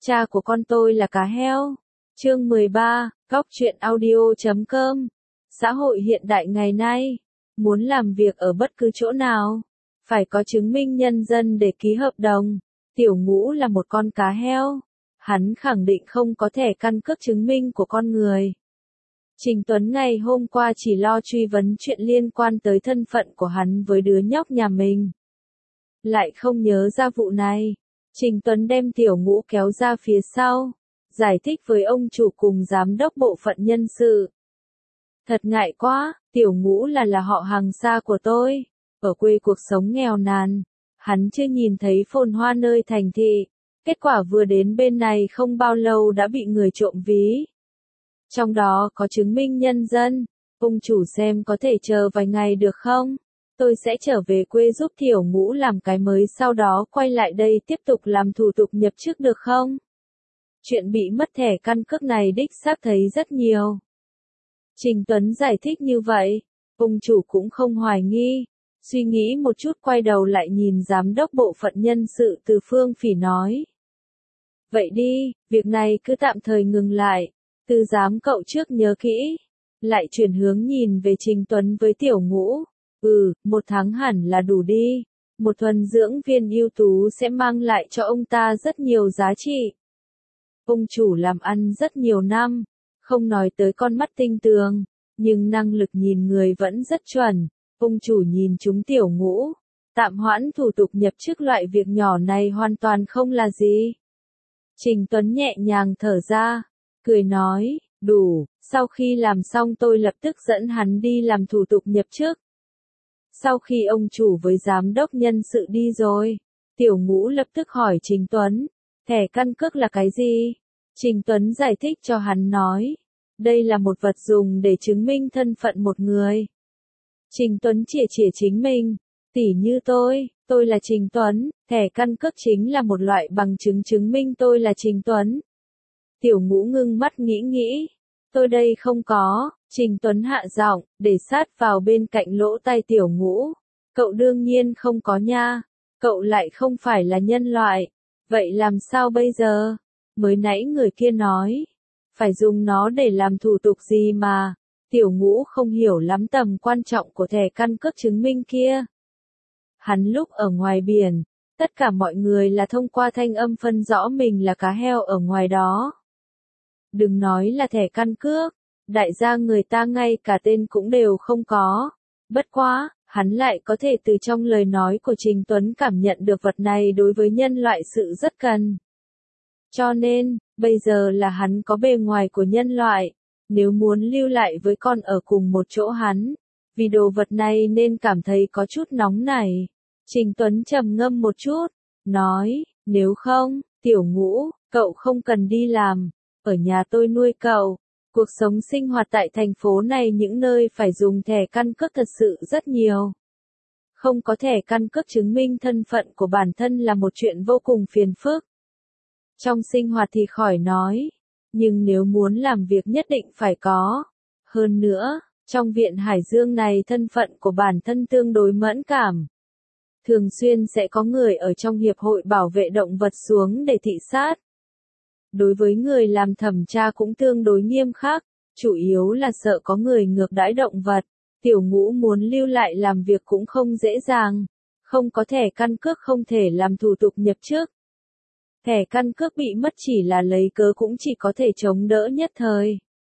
Cha của con tôi là cá heo. Chương 13, Góc truyện audio.com. Xã hội hiện đại ngày nay, muốn làm việc ở bất cứ chỗ nào, phải có chứng minh nhân dân để ký hợp đồng. Tiểu Ngũ là một con cá heo. Hắn khẳng định không có thẻ căn cước chứng minh của con người. Trình Tuấn ngày hôm qua chỉ lo truy vấn chuyện liên quan tới thân phận của hắn với đứa nhóc nhà mình. Lại không nhớ ra vụ này. Trình Tuấn đem Tiểu Ngũ kéo ra phía sau, giải thích với ông chủ cùng giám đốc bộ phận nhân sự. Thật ngại quá, Tiểu Ngũ là họ hàng xa của tôi, ở quê cuộc sống nghèo nàn, hắn chưa nhìn thấy phồn hoa nơi thành thị, kết quả vừa đến bên này không bao lâu đã bị người trộm ví. Trong đó có chứng minh nhân dân, ông chủ xem có thể chờ vài ngày được không? Tôi sẽ trở về quê giúp Tiểu Ngũ làm cái mới sau đó quay lại đây tiếp tục làm thủ tục nhập chức được không? Chuyện bị mất thẻ căn cước này đích xác thấy rất nhiều. Trình Tuấn giải thích như vậy, ông chủ cũng không hoài nghi, suy nghĩ một chút quay đầu lại nhìn giám đốc bộ phận nhân sự Từ Phương Phỉ nói. Vậy đi, việc này cứ tạm thời ngừng lại, Từ giám cậu trước nhớ kỹ. Lại chuyển hướng nhìn về Trình Tuấn với Tiểu Ngũ. 1 tháng hẳn là đủ đi. Một thuần dưỡng viên ưu tú sẽ mang lại cho ông ta rất nhiều giá trị. Ông chủ làm ăn rất nhiều năm, không nói tới con mắt tinh tường, nhưng năng lực nhìn người vẫn rất chuẩn. Ông chủ nhìn chúng Tiểu Ngũ, tạm hoãn thủ tục nhập chức loại việc nhỏ này hoàn toàn không là gì. Trình Tuấn nhẹ nhàng thở ra, cười nói, đủ, sau khi làm xong tôi lập tức dẫn hắn đi làm thủ tục nhập chức. Sau khi ông chủ với giám đốc nhân sự đi rồi, Tiểu Ngũ lập tức hỏi Trình Tuấn, thẻ căn cước là cái gì? Trình Tuấn giải thích cho hắn nói, đây là một vật dùng để chứng minh thân phận một người. Trình Tuấn chỉa chính mình, tỉ như tôi là Trình Tuấn, thẻ căn cước chính là một loại bằng chứng chứng minh tôi là Trình Tuấn. Tiểu Ngũ ngưng mắt nghĩ, tôi đây không có. Trình Tuấn hạ giọng, để sát vào bên cạnh lỗ tai Tiểu Ngũ. Cậu đương nhiên không có nha, cậu lại không phải là nhân loại. Vậy làm sao bây giờ? Mới nãy người kia nói, phải dùng nó để làm thủ tục gì mà. Tiểu Ngũ không hiểu lắm tầm quan trọng của thẻ căn cước chứng minh kia. Hắn lúc ở ngoài biển, tất cả mọi người là thông qua thanh âm phân rõ mình là cá heo ở ngoài đó. Đừng nói là thẻ căn cước. Đại gia người ta ngay cả tên cũng đều không có. Bất quá, hắn lại có thể từ trong lời nói của Trình Tuấn cảm nhận được vật này đối với nhân loại sự rất cần. Cho nên, bây giờ là hắn có bề ngoài của nhân loại, nếu muốn lưu lại với con ở cùng một chỗ hắn, vì đồ vật này nên cảm thấy có chút nóng nảy. Trình Tuấn trầm ngâm một chút, nói, nếu không, Tiểu Ngũ, cậu không cần đi làm, ở nhà tôi nuôi cậu. Cuộc sống sinh hoạt tại thành phố này những nơi phải dùng thẻ căn cước thật sự rất nhiều. Không có thẻ căn cước chứng minh thân phận của bản thân là một chuyện vô cùng phiền phức. Trong sinh hoạt thì khỏi nói, nhưng nếu muốn làm việc nhất định phải có. Hơn nữa, trong viện Hải Dương này thân phận của bản thân tương đối mẫn cảm. Thường xuyên sẽ có người ở trong hiệp hội bảo vệ động vật xuống để thị sát. Đối với người làm thẩm tra cũng tương đối nghiêm khắc, chủ yếu là sợ có người ngược đãi động vật. Tiểu Ngũ muốn lưu lại làm việc cũng không dễ dàng, không có thẻ căn cước không thể làm thủ tục nhập chức. Thẻ căn cước bị mất chỉ là lấy cớ cũng chỉ có thể chống đỡ nhất thời.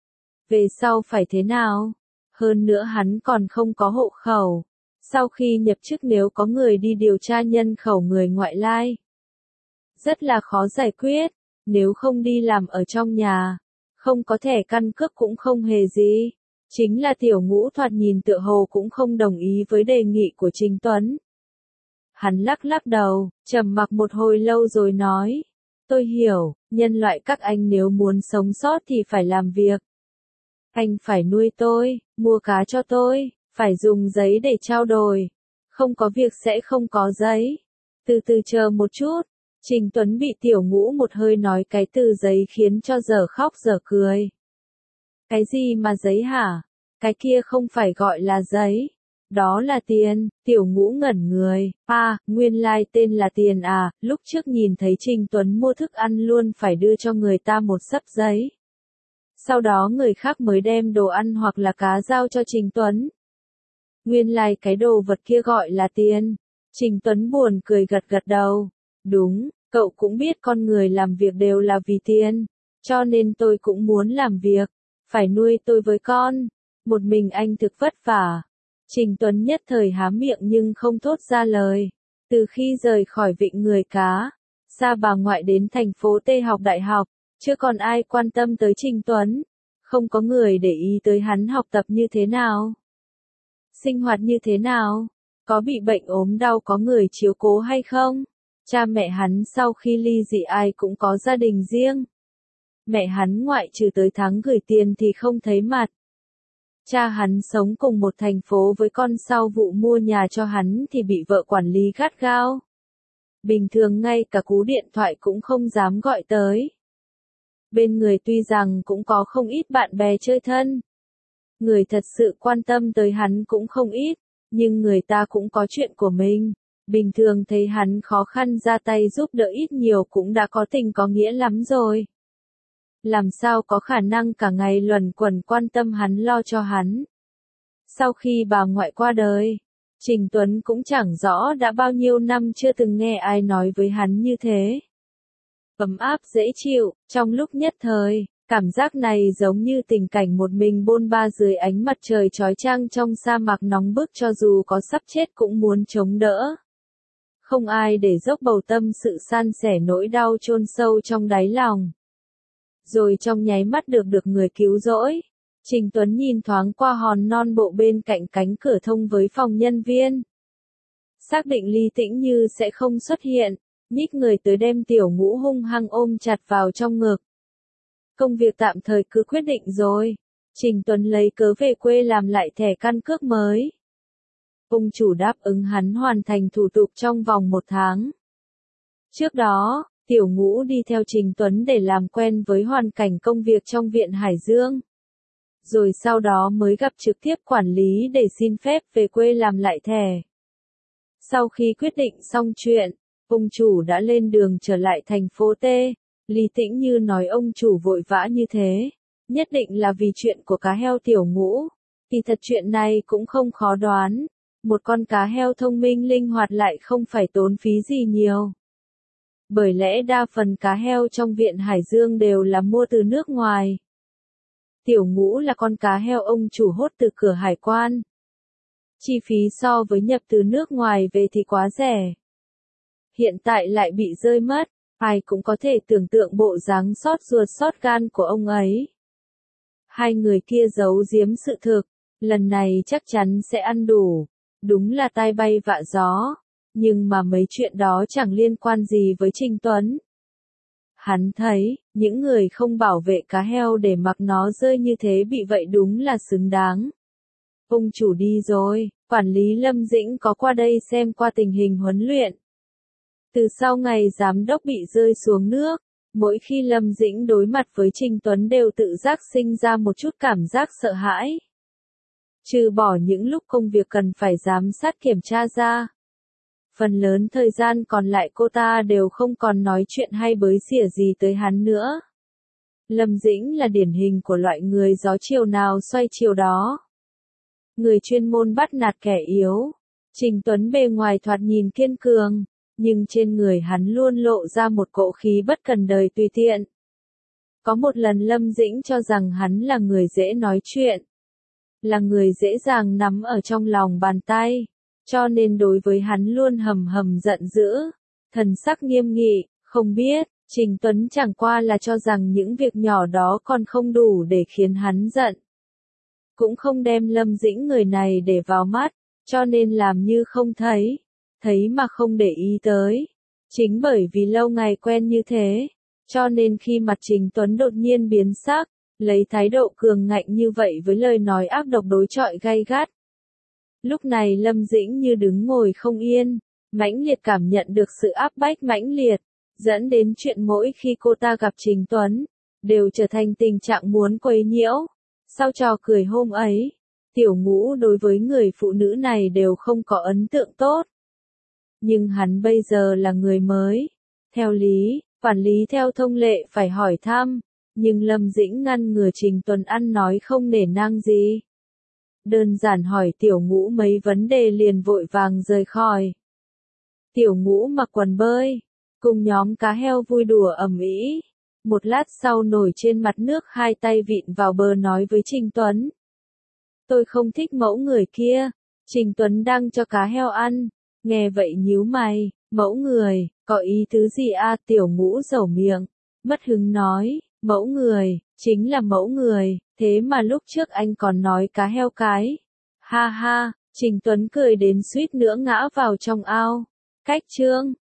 Về sau phải thế nào? Hơn nữa hắn còn không có hộ khẩu. Sau khi nhập chức nếu có người đi điều tra nhân khẩu người ngoại lai, rất là khó giải quyết. Nếu không đi làm ở trong nhà, không có thẻ căn cước cũng không hề gì. Chính là Tiểu Ngũ thoạt nhìn tựa hồ cũng không đồng ý với đề nghị của Trình Tuấn. Hắn lắc đầu, trầm mặc một hồi lâu rồi nói, tôi hiểu, nhân loại các anh nếu muốn sống sót thì phải làm việc. Anh phải nuôi tôi, mua cá cho tôi, phải dùng giấy để trao đổi. Không có việc sẽ không có giấy. Từ từ chờ một chút. Trình Tuấn bị Tiểu Ngũ một hơi nói cái từ giấy khiến cho dở khóc dở cười. Cái gì mà giấy hả? Cái kia không phải gọi là giấy. Đó là Tiền, Tiểu Ngũ ngẩn người, nguyên lai tên là Tiền à, lúc trước nhìn thấy Trình Tuấn mua thức ăn luôn phải đưa cho người ta một xấp giấy. Sau đó người khác mới đem đồ ăn hoặc là cá giao cho Trình Tuấn. Nguyên lai cái đồ vật kia gọi là tiền. Trình Tuấn buồn cười gật gật đầu. Đúng, cậu cũng biết con người làm việc đều là vì tiền. Cho nên tôi cũng muốn làm việc. Phải nuôi tôi với con. Một mình anh thực vất vả. Trình Tuấn nhất thời há miệng nhưng không thốt ra lời. Từ khi rời khỏi Vịnh Người Cá, xa bà ngoại đến thành phố T học đại học, chưa còn ai quan tâm tới Trình Tuấn. Không có người để ý tới hắn học tập như thế nào. Sinh hoạt như thế nào? Có bị bệnh ốm đau có người chiếu cố hay không? Cha mẹ hắn sau khi ly dị ai cũng có gia đình riêng. Mẹ hắn ngoại trừ tới tháng gửi tiền thì không thấy mặt. Cha hắn sống cùng một thành phố với con sau vụ mua nhà cho hắn thì bị vợ quản lý gắt gao. Bình thường ngay cả cú điện thoại cũng không dám gọi tới. Bên người tuy rằng cũng có không ít bạn bè chơi thân. Người thật sự quan tâm tới hắn cũng không ít, nhưng người ta cũng có chuyện của mình. Bình thường thấy hắn khó khăn ra tay giúp đỡ ít nhiều cũng đã có tình có nghĩa lắm rồi. Làm sao có khả năng cả ngày luẩn quẩn quan tâm hắn lo cho hắn. Sau khi bà ngoại qua đời, Trình Tuấn cũng chẳng rõ đã bao nhiêu năm chưa từng nghe ai nói với hắn như thế. Ấm áp dễ chịu, trong lúc nhất thời, cảm giác này giống như tình cảnh một mình bôn ba dưới ánh mặt trời chói chang trong sa mạc nóng bức cho dù có sắp chết cũng muốn chống đỡ. Không ai để dốc bầu tâm sự san sẻ nỗi đau chôn sâu trong đáy lòng. Rồi trong nháy mắt được người cứu rỗi. Trình Tuấn nhìn thoáng qua hòn non bộ bên cạnh cánh cửa thông với phòng nhân viên. Xác định Lý Tĩnh Như sẽ không xuất hiện, nhích người tới đem Tiểu Ngũ hung hăng ôm chặt vào trong ngực. Công việc tạm thời cứ quyết định rồi. Trình Tuấn lấy cớ về quê làm lại thẻ căn cước mới. Ông chủ đáp ứng hắn hoàn thành thủ tục trong vòng 1 tháng. Trước đó, Tiểu Ngũ đi theo Trình Tuấn để làm quen với hoàn cảnh công việc trong Viện Hải Dương. Rồi sau đó mới gặp trực tiếp quản lý để xin phép về quê làm lại thẻ. Sau khi quyết định xong chuyện, ông chủ đã lên đường trở lại thành phố T. Lý Tĩnh Như nói ông chủ vội vã như thế, nhất định là vì chuyện của cá heo Tiểu Ngũ. Thì thật chuyện này cũng không khó đoán. Một con cá heo thông minh linh hoạt lại không phải tốn phí gì nhiều. Bởi lẽ đa phần cá heo trong Viện Hải Dương đều là mua từ nước ngoài. Tiểu Ngũ là con cá heo ông chủ hốt từ cửa hải quan. Chi phí so với nhập từ nước ngoài về thì quá rẻ. Hiện tại lại bị rơi mất, ai cũng có thể tưởng tượng bộ dáng xót ruột xót gan của ông ấy. Hai người kia giấu giếm sự thực, lần này chắc chắn sẽ ăn đủ. Đúng là tai bay vạ gió, nhưng mà mấy chuyện đó chẳng liên quan gì với Trình Tuấn. Hắn thấy, những người không bảo vệ cá heo để mặc nó rơi như thế bị vậy đúng là xứng đáng. Ông chủ đi rồi, quản lý Lâm Dĩnh có qua đây xem qua tình hình huấn luyện. Từ sau ngày giám đốc bị rơi xuống nước, mỗi khi Lâm Dĩnh đối mặt với Trình Tuấn đều tự giác sinh ra một chút cảm giác sợ hãi. Trừ bỏ những lúc công việc cần phải giám sát kiểm tra ra. Phần lớn thời gian còn lại cô ta đều không còn nói chuyện hay bới xỉa gì tới hắn nữa. Lâm Dĩnh là điển hình của loại người gió chiều nào xoay chiều đó. Người chuyên môn bắt nạt kẻ yếu. Trình Tuấn bề ngoài thoạt nhìn kiên cường, nhưng trên người hắn luôn lộ ra một cỗ khí bất cần đời tùy tiện. Có một lần Lâm Dĩnh cho rằng hắn là người dễ nói chuyện. Là người dễ dàng nắm ở trong lòng bàn tay. Cho nên đối với hắn luôn hầm hầm giận dữ, thần sắc nghiêm nghị, không biết, Trình Tuấn chẳng qua là cho rằng những việc nhỏ đó còn không đủ để khiến hắn giận. Cũng không đem Lâm Dĩnh người này để vào mắt, cho nên làm như không thấy, thấy mà không để ý tới. Chính bởi vì lâu ngày quen như thế, cho nên khi mặt Trình Tuấn đột nhiên biến sắc, lấy thái độ cường ngạnh như vậy với lời nói ác độc đối chọi gay gắt. Lúc này Lâm Dĩnh như đứng ngồi không yên, mãnh liệt cảm nhận được sự áp bách mãnh liệt, dẫn đến chuyện mỗi khi cô ta gặp Trình Tuấn, đều trở thành tình trạng muốn quấy nhiễu. Sau trò cười hôm ấy, Tiểu Ngũ đối với người phụ nữ này đều không có ấn tượng tốt. Nhưng hắn bây giờ là người mới. Theo lý, quản lý theo thông lệ phải hỏi thăm, nhưng Lâm Dĩnh ngăn ngừa Trình Tuấn ăn nói không nể nang gì. Đơn giản hỏi Tiểu Ngũ mấy vấn đề liền vội vàng rời khỏi. Tiểu Ngũ mặc quần bơi, cùng nhóm cá heo vui đùa ầm ĩ. Một lát sau nổi trên mặt nước hai tay vịn vào bờ nói với Trình Tuấn. Tôi không thích mẫu người kia. Trình Tuấn đang cho cá heo ăn, nghe vậy nhíu mày, mẫu người, có ý tứ gì a? Tiểu Ngũ dẩu miệng, mất hứng nói, mẫu người, chính là mẫu người, thế mà lúc trước anh còn nói cá heo cái. Ha ha, Trình Tuấn cười đến suýt nữa ngã vào trong ao. Cách chương